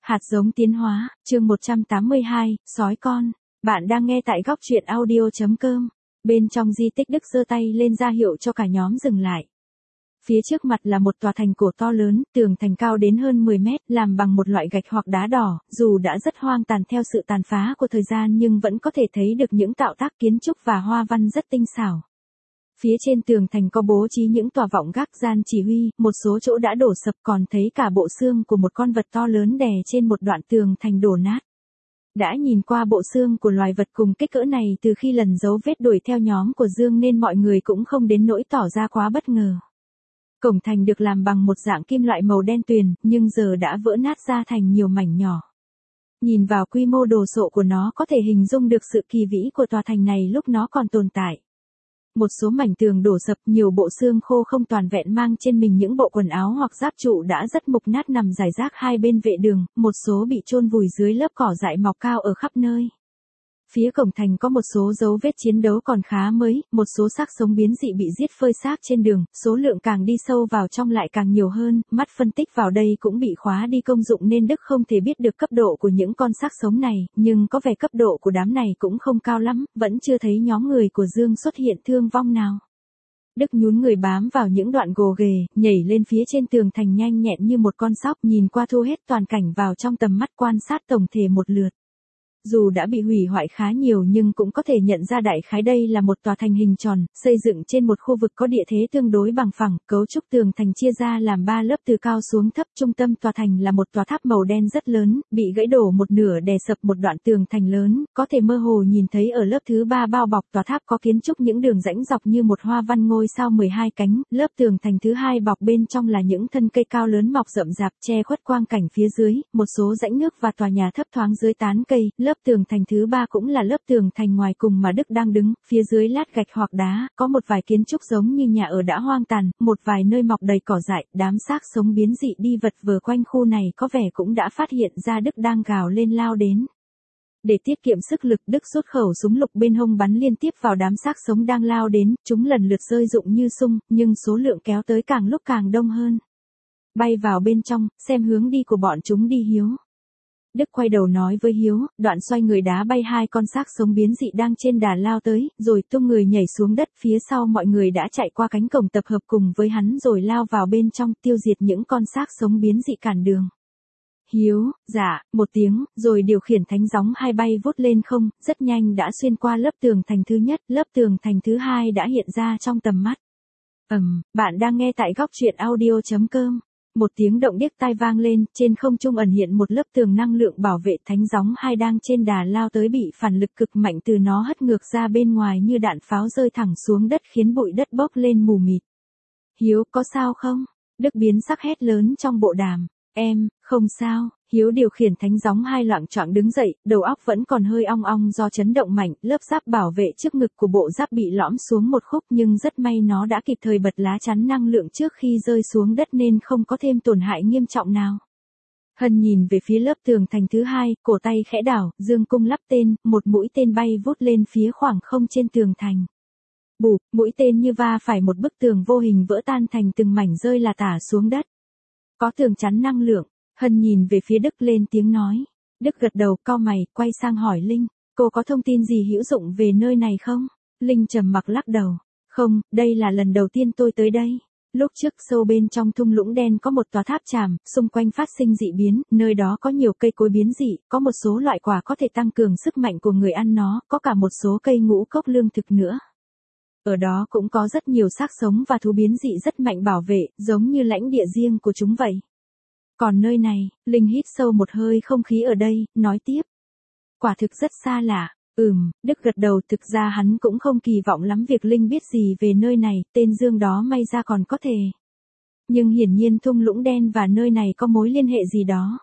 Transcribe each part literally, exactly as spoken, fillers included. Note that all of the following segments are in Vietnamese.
Hạt giống tiến hóa, chương một trăm tám mươi hai, sói con. Bạn đang nghe tại góc truyện audio chấm com. Bên trong di tích Đức giơ tay lên ra hiệu cho cả nhóm dừng lại. Phía trước mặt là một tòa thành cổ to lớn, tường thành cao đến hơn mười mét, làm bằng một loại gạch hoặc đá đỏ, dù đã rất hoang tàn theo sự tàn phá của thời gian nhưng vẫn có thể thấy được những tạo tác kiến trúc và hoa văn rất tinh xảo. Phía trên tường thành có bố trí những tòa vọng gác gian chỉ huy, một số chỗ đã đổ sập còn thấy cả bộ xương của một con vật to lớn đè trên một đoạn tường thành đổ nát. Đã nhìn qua bộ xương của loài vật cùng kích cỡ này từ khi lần dấu vết đuổi theo nhóm của Dương nên mọi người cũng không đến nỗi tỏ ra quá bất ngờ. Cổng thành được làm bằng một dạng kim loại màu đen tuyền, nhưng giờ đã vỡ nát ra thành nhiều mảnh nhỏ. Nhìn vào quy mô đồ sộ của nó có thể hình dung được sự kỳ vĩ của tòa thành này lúc nó còn tồn tại. Một số mảnh tường đổ sập, nhiều bộ xương khô không toàn vẹn mang trên mình những bộ quần áo hoặc giáp trụ đã rất mục nát nằm rải rác hai bên vệ đường, một số bị chôn vùi dưới lớp cỏ dại mọc cao ở khắp nơi. Phía cổng thành có một số dấu vết chiến đấu còn khá mới, một số xác sống biến dị bị giết phơi xác trên đường, số lượng càng đi sâu vào trong lại càng nhiều hơn, mắt phân tích vào đây cũng bị khóa đi công dụng nên Đức không thể biết được cấp độ của những con xác sống này, nhưng có vẻ cấp độ của đám này cũng không cao lắm, vẫn chưa thấy nhóm người của Dương xuất hiện thương vong nào. Đức nhún người bám vào những đoạn gồ ghề, nhảy lên phía trên tường thành nhanh nhẹn như một con sóc, nhìn qua thu hết toàn cảnh vào trong tầm mắt quan sát tổng thể một lượt. Dù đã bị hủy hoại khá nhiều nhưng cũng có thể nhận ra đại khái đây là một tòa thành hình tròn, xây dựng trên một khu vực có địa thế tương đối bằng phẳng, cấu trúc tường thành chia ra làm ba lớp từ cao xuống thấp, trung tâm tòa thành là một tòa tháp màu đen rất lớn, bị gãy đổ một nửa đè sập một đoạn tường thành lớn, có thể mơ hồ nhìn thấy ở lớp thứ ba bao bọc tòa tháp có kiến trúc những đường rãnh dọc như một hoa văn ngôi sao mười hai cánh, lớp tường thành thứ hai bọc bên trong là những thân cây cao lớn mọc rậm rạp che khuất quang cảnh phía dưới, một số rãnh nước và tòa nhà thấp thoáng dưới tán cây, lớp tường thành thứ ba cũng là lớp tường thành ngoài cùng mà Đức đang đứng, phía dưới lát gạch hoặc đá, có một vài kiến trúc giống như nhà ở đã hoang tàn, một vài nơi mọc đầy cỏ dại, đám xác sống biến dị đi vật vờ quanh khu này có vẻ cũng đã phát hiện ra Đức đang gào lên lao đến. Để tiết kiệm sức lực, Đức rút khẩu súng lục bên hông bắn liên tiếp vào đám xác sống đang lao đến, chúng lần lượt rơi rụng như sung, nhưng số lượng kéo tới càng lúc càng đông hơn. Bay vào bên trong, xem hướng đi của bọn chúng đi Hiếu. Đức quay đầu nói với Hiếu, đoạn xoay người đá bay hai con xác sống biến dị đang trên đà lao tới, rồi tung người nhảy xuống đất, phía sau mọi người đã chạy qua cánh cổng tập hợp cùng với hắn rồi lao vào bên trong tiêu diệt những con xác sống biến dị cản đường. Hiếu, dạ, một tiếng, rồi điều khiển thánh gióng hai bay vút lên không, rất nhanh đã xuyên qua lớp tường thành thứ nhất, lớp tường thành thứ hai đã hiện ra trong tầm mắt. Ầm, um, bạn đang nghe tại góc truyện audio chấm com. Một tiếng động điếc tai vang lên, trên không trung ẩn hiện một lớp tường năng lượng bảo vệ, thánh gióng hai đang trên đà lao tới bị phản lực cực mạnh từ nó hất ngược ra bên ngoài như đạn pháo rơi thẳng xuống đất khiến bụi đất bốc lên mù mịt. Hiếu, có sao không? Đức biến sắc hét lớn trong bộ đàm. Em, không sao. Hiếu điều khiển thánh gióng hai loạng choạng đứng dậy, đầu óc vẫn còn hơi ong ong do chấn động mạnh, lớp giáp bảo vệ trước ngực của bộ giáp bị lõm xuống một khúc nhưng rất may nó đã kịp thời bật lá chắn năng lượng trước khi rơi xuống đất nên không có thêm tổn hại nghiêm trọng nào. Hân nhìn về phía lớp tường thành thứ hai, cổ tay khẽ đảo, dương cung lắp tên, một mũi tên bay vút lên phía khoảng không trên tường thành. Bụp, mũi tên như va phải một bức tường vô hình vỡ tan thành từng mảnh rơi là tả xuống đất. Có tường chắn năng lượng. Hân nhìn về phía Đức lên tiếng nói. Đức gật đầu cau mày, quay sang hỏi Linh, cô có thông tin gì hữu dụng về nơi này không? Linh trầm mặc lắc đầu. Không, đây là lần đầu tiên tôi tới đây. Lúc trước sâu bên trong thung lũng đen có một tòa tháp tràm, xung quanh phát sinh dị biến, nơi đó có nhiều cây cối biến dị, có một số loại quả có thể tăng cường sức mạnh của người ăn nó, có cả một số cây ngũ cốc lương thực nữa. Ở đó cũng có rất nhiều xác sống và thú biến dị rất mạnh bảo vệ, giống như lãnh địa riêng của chúng vậy. Còn nơi này, Linh hít sâu một hơi không khí ở đây, nói tiếp. Quả thực rất xa lạ. Ừm, Đức gật đầu, thực ra hắn cũng không kỳ vọng lắm việc Linh biết gì về nơi này, tên Dương đó may ra còn có thể. Nhưng hiển nhiên thung lũng đen và nơi này có mối liên hệ gì đó.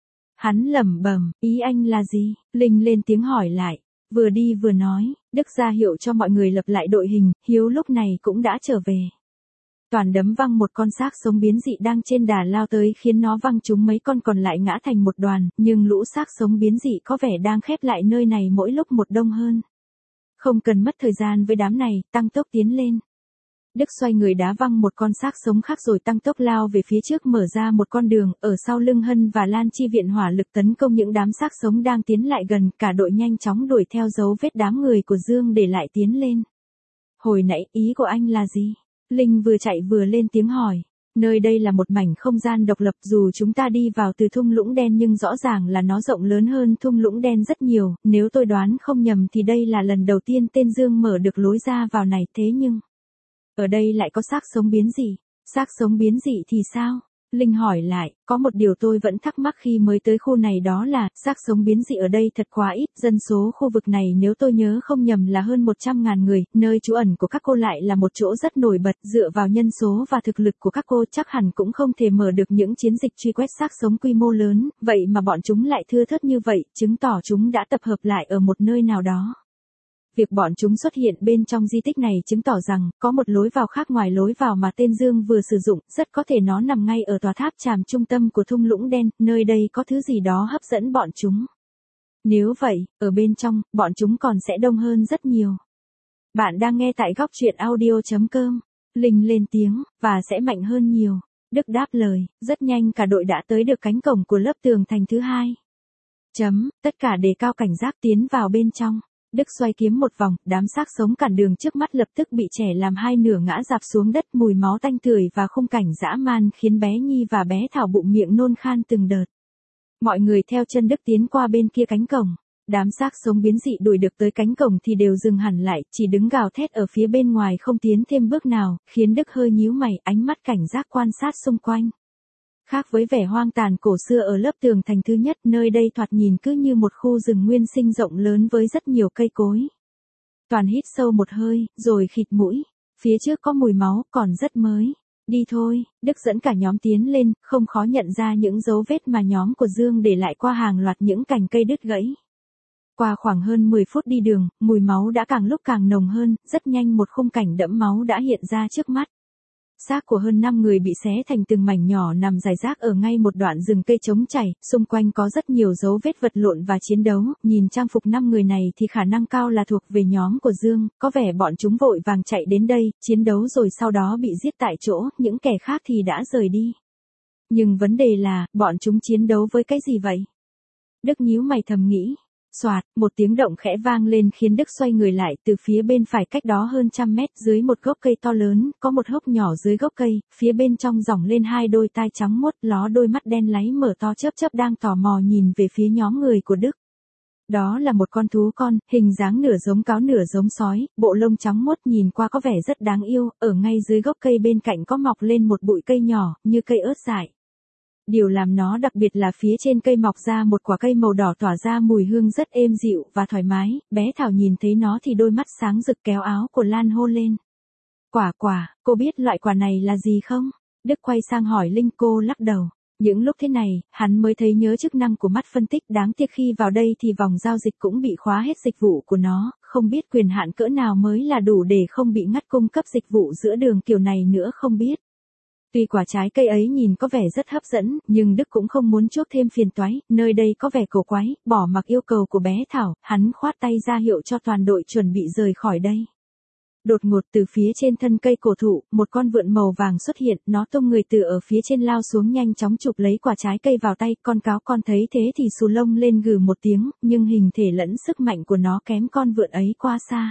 Hắn lẩm bẩm, ý anh là gì? Linh lên tiếng hỏi lại. Vừa đi vừa nói, Đức ra hiệu cho mọi người lập lại đội hình, Hiếu lúc này cũng đã trở về. Toàn đấm văng một con xác sống biến dị đang trên đà lao tới khiến nó văng trúng mấy con còn lại ngã thành một đoàn, nhưng lũ xác sống biến dị có vẻ đang khép lại nơi này mỗi lúc một đông hơn. Không cần mất thời gian với đám này, tăng tốc tiến lên. Đức xoay người đá văng một con xác sống khác rồi tăng tốc lao về phía trước mở ra một con đường, ở sau lưng Hân và Lan chi viện hỏa lực tấn công những đám xác sống đang tiến lại gần, cả đội nhanh chóng đuổi theo dấu vết đám người của Dương để lại tiến lên. Hồi nãy ý của anh là gì? Linh vừa chạy vừa lên tiếng hỏi. Nơi đây là một mảnh không gian độc lập, dù chúng ta đi vào từ thung lũng đen nhưng rõ ràng là nó rộng lớn hơn thung lũng đen rất nhiều, nếu tôi đoán không nhầm thì đây là lần đầu tiên tên Dương mở được lối ra vào này, thế nhưng ở đây lại có xác sống biến dị. Xác sống biến dị thì sao? Linh hỏi lại, có một điều tôi vẫn thắc mắc khi mới tới khu này đó là, xác sống biến dị ở đây thật quá ít, dân số khu vực này nếu tôi nhớ không nhầm là hơn một trăm ngàn người, nơi trú ẩn của các cô lại là một chỗ rất nổi bật, dựa vào nhân số và thực lực của các cô chắc hẳn cũng không thể mở được những chiến dịch truy quét xác sống quy mô lớn, vậy mà bọn chúng lại thưa thớt như vậy, chứng tỏ chúng đã tập hợp lại ở một nơi nào đó. Việc bọn chúng xuất hiện bên trong di tích này chứng tỏ rằng, có một lối vào khác ngoài lối vào mà tên Dương vừa sử dụng, rất có thể nó nằm ngay ở tòa tháp tràm trung tâm của thung lũng đen, nơi đây có thứ gì đó hấp dẫn bọn chúng. Nếu vậy, ở bên trong, bọn chúng còn sẽ đông hơn rất nhiều. Bạn đang nghe tại góc truyện audio chấm com. Linh lên tiếng, và sẽ mạnh hơn nhiều. Đức đáp lời, rất nhanh cả đội đã tới được cánh cổng của lớp tường thành thứ hai. Chấm, tất cả đề cao cảnh giác tiến vào bên trong. Đức xoay kiếm một vòng, đám xác sống cản đường trước mắt lập tức bị trẻ làm hai nửa ngã rạp xuống đất, mùi máu tanh tưởi và khung cảnh dã man khiến bé Nhi và bé Thảo bụng miệng nôn khan từng đợt. Mọi người theo chân Đức tiến qua bên kia cánh cổng. Đám xác sống biến dị đuổi được tới cánh cổng thì đều dừng hẳn lại, chỉ đứng gào thét ở phía bên ngoài không tiến thêm bước nào, khiến Đức hơi nhíu mày, ánh mắt cảnh giác quan sát xung quanh. Khác với vẻ hoang tàn cổ xưa ở lớp tường thành thứ nhất, nơi đây thoạt nhìn cứ như một khu rừng nguyên sinh rộng lớn với rất nhiều cây cối. Toàn hít sâu một hơi, rồi khịt mũi. Phía trước có mùi máu, còn rất mới. Đi thôi, Đức dẫn cả nhóm tiến lên, không khó nhận ra những dấu vết mà nhóm của Dương để lại qua hàng loạt những cành cây đứt gãy. Qua khoảng hơn mười phút đi đường, mùi máu đã càng lúc càng nồng hơn, rất nhanh một khung cảnh đẫm máu đã hiện ra trước mắt. Xác của hơn năm người bị xé thành từng mảnh nhỏ nằm rải rác ở ngay một đoạn rừng cây trống chảy, xung quanh có rất nhiều dấu vết vật lộn và chiến đấu, nhìn trang phục năm người này thì khả năng cao là thuộc về nhóm của Dương, có vẻ bọn chúng vội vàng chạy đến đây, chiến đấu rồi sau đó bị giết tại chỗ, những kẻ khác thì đã rời đi. Nhưng vấn đề là, bọn chúng chiến đấu với cái gì vậy? Đức nhíu mày thầm nghĩ. Soạt, một tiếng động khẽ vang lên khiến Đức xoay người lại, từ phía bên phải cách đó hơn trăm mét dưới một gốc cây to lớn, có một hốc nhỏ dưới gốc cây, phía bên trong dòng lên hai đôi tai trắng muốt, ló đôi mắt đen láy mở to chớp chớp đang tò mò nhìn về phía nhóm người của Đức. Đó là một con thú con, hình dáng nửa giống cáo nửa giống sói, bộ lông trắng muốt nhìn qua có vẻ rất đáng yêu, ở ngay dưới gốc cây bên cạnh có mọc lên một bụi cây nhỏ, như cây ớt dại. Điều làm nó đặc biệt là phía trên cây mọc ra một quả cây màu đỏ tỏa ra mùi hương rất êm dịu và thoải mái, bé Thảo nhìn thấy nó thì đôi mắt sáng rực kéo áo của Lan hô lên. Quả quả, cô biết loại quả này là gì không? Đức quay sang hỏi Linh, cô lắc đầu. Những lúc thế này, hắn mới thấy nhớ chức năng của mắt phân tích, đáng tiếc khi vào đây thì vòng giao dịch cũng bị khóa hết dịch vụ của nó, không biết quyền hạn cỡ nào mới là đủ để không bị ngắt cung cấp dịch vụ giữa đường kiểu này nữa không biết. Tuy quả trái cây ấy nhìn có vẻ rất hấp dẫn, nhưng Đức cũng không muốn chuốc thêm phiền toái, nơi đây có vẻ cổ quái, bỏ mặc yêu cầu của bé Thảo, hắn khoát tay ra hiệu cho toàn đội chuẩn bị rời khỏi đây. Đột ngột từ phía trên thân cây cổ thụ, một con vượn màu vàng xuất hiện, nó tung người từ ở phía trên lao xuống nhanh chóng chụp lấy quả trái cây vào tay, con cáo con thấy thế thì xù lông lên gừ một tiếng, nhưng hình thể lẫn sức mạnh của nó kém con vượn ấy qua xa.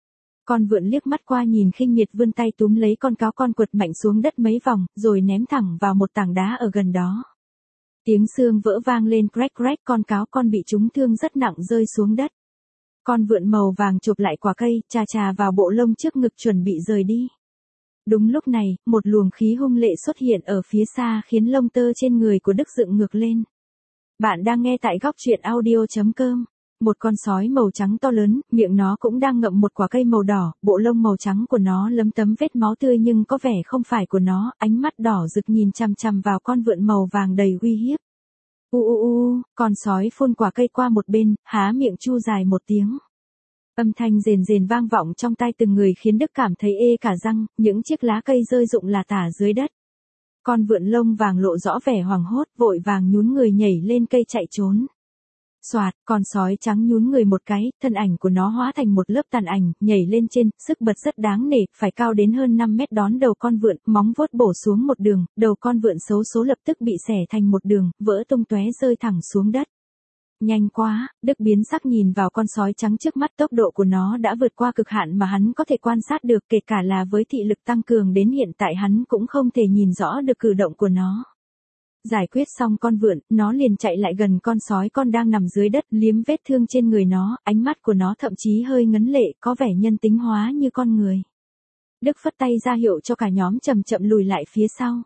Con vượn liếc mắt qua nhìn khinh miệt vươn tay túm lấy con cáo con quật mạnh xuống đất mấy vòng, rồi ném thẳng vào một tảng đá ở gần đó. Tiếng xương vỡ vang lên crack crack, con cáo con bị trúng thương rất nặng rơi xuống đất. Con vượn màu vàng chụp lại quả cây, chà chà vào bộ lông trước ngực chuẩn bị rời đi. Đúng lúc này, một luồng khí hung lệ xuất hiện ở phía xa khiến lông tơ trên người của Đức dựng ngược lên. Bạn đang nghe tại góc truyện audio chấm com. Một con sói màu trắng to lớn, miệng nó cũng đang ngậm một quả cây màu đỏ, bộ lông màu trắng của nó lấm tấm vết máu tươi nhưng có vẻ không phải của nó, ánh mắt đỏ rực nhìn chằm chằm vào con vượn màu vàng đầy uy hiếp. U u u, con sói phun quả cây qua một bên, há miệng chu dài một tiếng. Âm thanh rền rền vang vọng trong tai từng người khiến Đức cảm thấy ê cả răng, những chiếc lá cây rơi rụng là tả dưới đất. Con vượn lông vàng lộ rõ vẻ hoảng hốt, vội vàng nhún người nhảy lên cây chạy trốn. Soạt, con sói trắng nhún người một cái, thân ảnh của nó hóa thành một lớp tàn ảnh, nhảy lên trên, sức bật rất đáng nể, phải cao đến hơn năm mét đón đầu con vượn, móng vuốt bổ xuống một đường, đầu con vượn xấu số lập tức bị xẻ thành một đường, vỡ tung tóe rơi thẳng xuống đất. Nhanh quá, Đức biến sắc nhìn vào con sói trắng trước mắt, tốc độ của nó đã vượt qua cực hạn mà hắn có thể quan sát được, kể cả là với thị lực tăng cường đến hiện tại hắn cũng không thể nhìn rõ được cử động của nó. Giải quyết xong con vượn, nó liền chạy lại gần con sói con đang nằm dưới đất, liếm vết thương trên người nó, ánh mắt của nó thậm chí hơi ngấn lệ, có vẻ nhân tính hóa như con người. Đức phất tay ra hiệu cho cả nhóm chậm chậm lùi lại phía sau.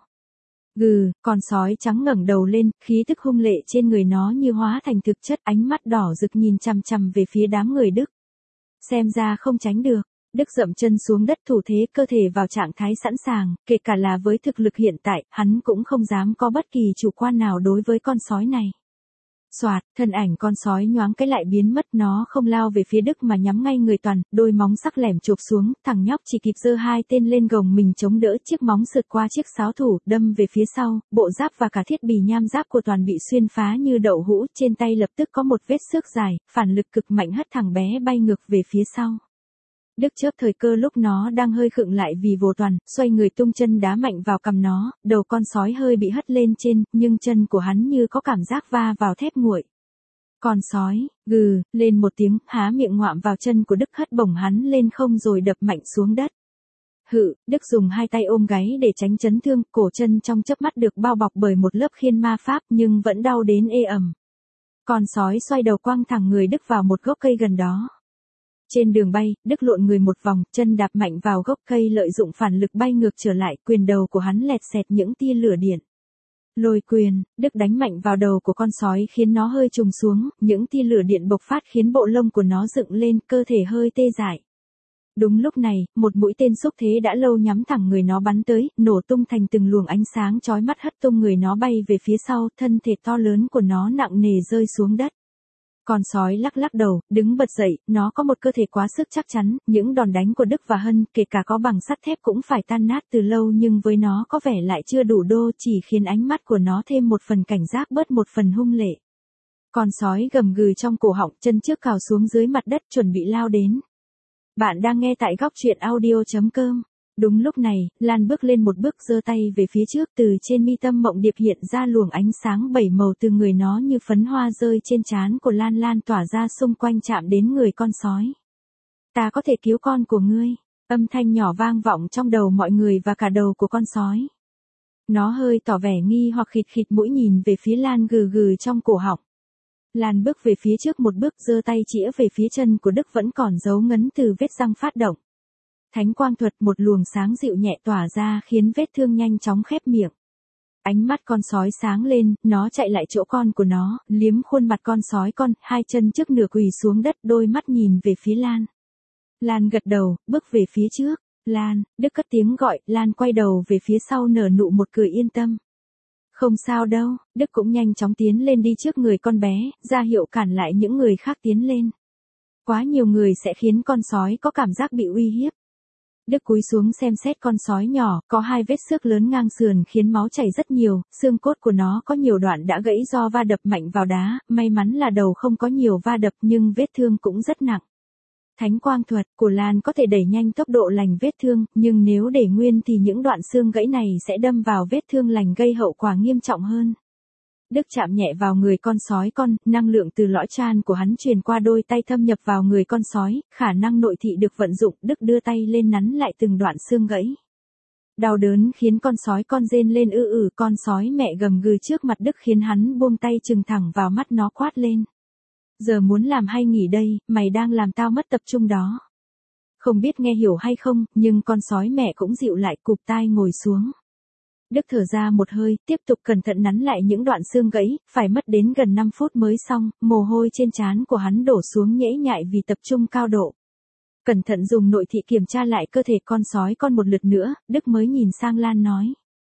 Gừ, con sói trắng ngẩng đầu lên, khí tức hung lệ trên người nó như hóa thành thực chất, ánh mắt đỏ rực nhìn chằm chằm về phía đám người Đức. Xem ra không tránh được. Đức dậm chân xuống đất, thủ thế cơ thể vào trạng thái sẵn sàng, kể cả là với thực lực hiện tại, hắn cũng không dám có bất kỳ chủ quan nào đối với con sói này. Soạt, thân ảnh con sói nhoáng cái lại biến mất, nó không lao về phía Đức mà nhắm ngay người Toàn, đôi móng sắc lẻm chộp xuống, thằng nhóc chỉ kịp giơ hai tên lên gồng mình chống đỡ, chiếc móng sượt qua chiếc sáo thủ, đâm về phía sau, bộ giáp và cả thiết bị nham giáp của Toàn bị xuyên phá như đậu hũ, trên tay lập tức có một vết xước dài, phản lực cực mạnh hất thằng bé bay ngược về phía sau. Đức chớp thời cơ lúc nó đang hơi khựng lại vì vô Toàn, xoay người tung chân đá mạnh vào cằm nó, đầu con sói hơi bị hất lên trên, nhưng chân của hắn như có cảm giác va vào thép nguội. Con sói, gừ, lên một tiếng, há miệng ngoạm vào chân của Đức, hất bổng hắn lên không rồi đập mạnh xuống đất. Hự, Đức dùng hai tay ôm gáy để tránh chấn thương, cổ chân trong chớp mắt được bao bọc bởi một lớp khiên ma pháp nhưng vẫn đau đến ê ẩm. Con sói xoay đầu quăng thẳng người Đức vào một gốc cây gần đó. Trên đường bay, Đức lộn người một vòng, chân đạp mạnh vào gốc cây, lợi dụng phản lực bay ngược trở lại, quyền đầu của hắn lẹt xẹt những tia lửa điện. Lôi quyền, Đức đánh mạnh vào đầu của con sói khiến nó hơi trùng xuống, những tia lửa điện bộc phát khiến bộ lông của nó dựng lên, cơ thể hơi tê dại. Đúng lúc này, một mũi tên xúc thế đã lâu nhắm thẳng người nó bắn tới, nổ tung thành từng luồng ánh sáng chói mắt hất tung người nó bay về phía sau, thân thể to lớn của nó nặng nề rơi xuống đất. Con sói lắc lắc đầu, đứng bật dậy, nó có một cơ thể quá sức chắc chắn, những đòn đánh của Đức và Hân, kể cả có bằng sắt thép cũng phải tan nát từ lâu, nhưng với nó có vẻ lại chưa đủ đô, chỉ khiến ánh mắt của nó thêm một phần cảnh giác, bớt một phần hung lệ. Con sói gầm gừ trong cổ họng, chân trước cào xuống dưới mặt đất chuẩn bị lao đến. Bạn đang nghe tại góc truyện audio chấm com. Đúng lúc này, Lan bước lên một bước, giơ tay về phía trước, từ trên mi tâm mộng điệp hiện ra luồng ánh sáng bảy màu từ người nó như phấn hoa rơi trên trán của Lan, lan tỏa ra xung quanh chạm đến người con sói. Ta có thể cứu con của ngươi. Âm thanh nhỏ vang vọng trong đầu mọi người và cả đầu của con sói. Nó hơi tỏ vẻ nghi hoặc khịt khịt mũi nhìn về phía Lan gừ gừ trong cổ họng. Lan bước về phía trước một bước, giơ tay chĩa về phía chân của Đức vẫn còn dấu ngấn từ vết răng phát động. Thánh quang thuật, một luồng sáng dịu nhẹ tỏa ra khiến vết thương nhanh chóng khép miệng. Ánh mắt con sói sáng lên, nó chạy lại chỗ con của nó, liếm khuôn mặt con sói con, hai chân trước nửa quỳ xuống đất, đôi mắt nhìn về phía Lan. Lan gật đầu, bước về phía trước. Lan, Đức cất tiếng gọi, Lan quay đầu về phía sau nở nụ một cười yên tâm. Không sao đâu, Đức cũng nhanh chóng tiến lên đi trước người con bé, ra hiệu cản lại những người khác tiến lên. Quá nhiều người sẽ khiến con sói có cảm giác bị uy hiếp. Đức cúi xuống xem xét con sói nhỏ, có hai vết xước lớn ngang sườn khiến máu chảy rất nhiều, xương cốt của nó có nhiều đoạn đã gãy do va đập mạnh vào đá, may mắn là đầu không có nhiều va đập nhưng vết thương cũng rất nặng. Thánh quang thuật của Lan có thể đẩy nhanh tốc độ lành vết thương, nhưng nếu để nguyên thì những đoạn xương gãy này sẽ đâm vào vết thương lành gây hậu quả nghiêm trọng hơn. Đức chạm nhẹ vào người con sói con, năng lượng từ lõi chan của hắn truyền qua đôi tay thâm nhập vào người con sói, khả năng nội thị được vận dụng, Đức đưa tay lên nắn lại từng đoạn xương gãy. Đau đớn khiến con sói con rên lên ư ử, con sói mẹ gầm gừ trước mặt Đức khiến hắn buông tay chừng thẳng vào mắt nó quát lên. Giờ muốn làm hay nghỉ đây, mày đang làm tao mất tập trung đó. Không biết nghe hiểu hay không, nhưng con sói mẹ cũng dịu lại, cụp tai ngồi xuống. Đức thở ra một hơi, tiếp tục cẩn thận nắn lại những đoạn xương gãy, phải mất đến gần năm phút mới xong, mồ hôi trên trán của hắn đổ xuống nhễ nhại vì tập trung cao độ. Cẩn thận dùng nội thị kiểm tra lại cơ thể con sói con một lượt nữa, Đức mới nhìn sang Lan nói.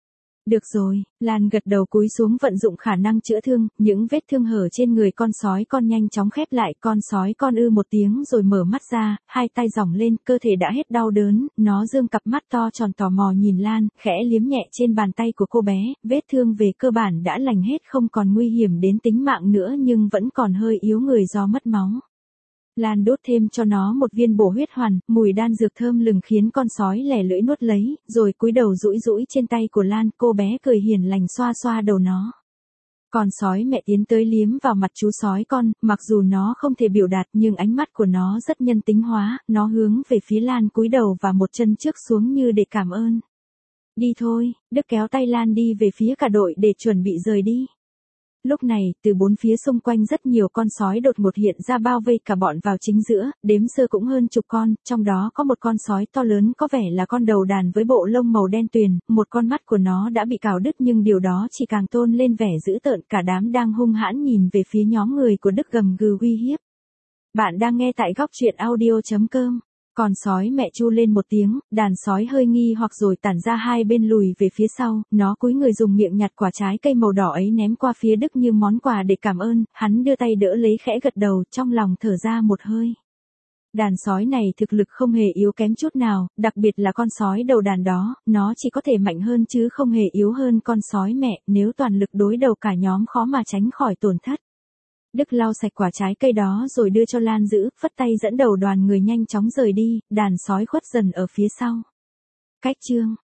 Được rồi, Lan gật đầu cúi xuống vận dụng khả năng chữa thương, những vết thương hở trên người con sói con nhanh chóng khép lại, con sói con ư một tiếng rồi mở mắt ra, hai tay giỏng lên, cơ thể đã hết đau đớn, nó dương cặp mắt to tròn tò mò nhìn Lan, khẽ liếm nhẹ trên bàn tay của cô bé, vết thương về cơ bản đã lành hết không còn nguy hiểm đến tính mạng nữa nhưng vẫn còn hơi yếu người do mất máu. Lan đốt thêm cho nó một viên bổ huyết hoàn, mùi đan dược thơm lừng khiến con sói lẻ lưỡi nuốt lấy, rồi cúi đầu rũi rũi trên tay của Lan, cô bé cười hiền lành xoa xoa đầu nó. Con sói mẹ tiến tới liếm vào mặt chú sói con, mặc dù nó không thể biểu đạt nhưng ánh mắt của nó rất nhân tính hóa, nó hướng về phía Lan cúi đầu và một chân trước xuống như để cảm ơn. Đi thôi, Đức kéo tay Lan đi về phía cả đội để chuẩn bị rời đi. Lúc này, từ bốn phía xung quanh rất nhiều con sói đột ngột hiện ra bao vây cả bọn vào chính giữa, đếm sơ cũng hơn chục con, trong đó có một con sói to lớn có vẻ là con đầu đàn với bộ lông màu đen tuyền, một con mắt của nó đã bị cào đứt nhưng điều đó chỉ càng tôn lên vẻ dữ tợn, cả đám đang hung hãn nhìn về phía nhóm người của Đức gầm gừ uy hiếp. Bạn đang nghe tại góc truyện audio chấm com. Con sói mẹ chu lên một tiếng, đàn sói hơi nghi hoặc rồi tản ra hai bên lùi về phía sau, nó cúi người dùng miệng nhặt quả trái cây màu đỏ ấy ném qua phía Đức như món quà để cảm ơn, hắn đưa tay đỡ lấy khẽ gật đầu, trong lòng thở ra một hơi. Đàn sói này thực lực không hề yếu kém chút nào, đặc biệt là con sói đầu đàn đó, nó chỉ có thể mạnh hơn chứ không hề yếu hơn con sói mẹ, nếu toàn lực đối đầu cả nhóm khó mà tránh khỏi tổn thất. Đức lau sạch quả trái cây đó rồi đưa cho Lan giữ, phất tay dẫn đầu đoàn người nhanh chóng rời đi, đàn sói khuất dần ở phía sau. Cách chương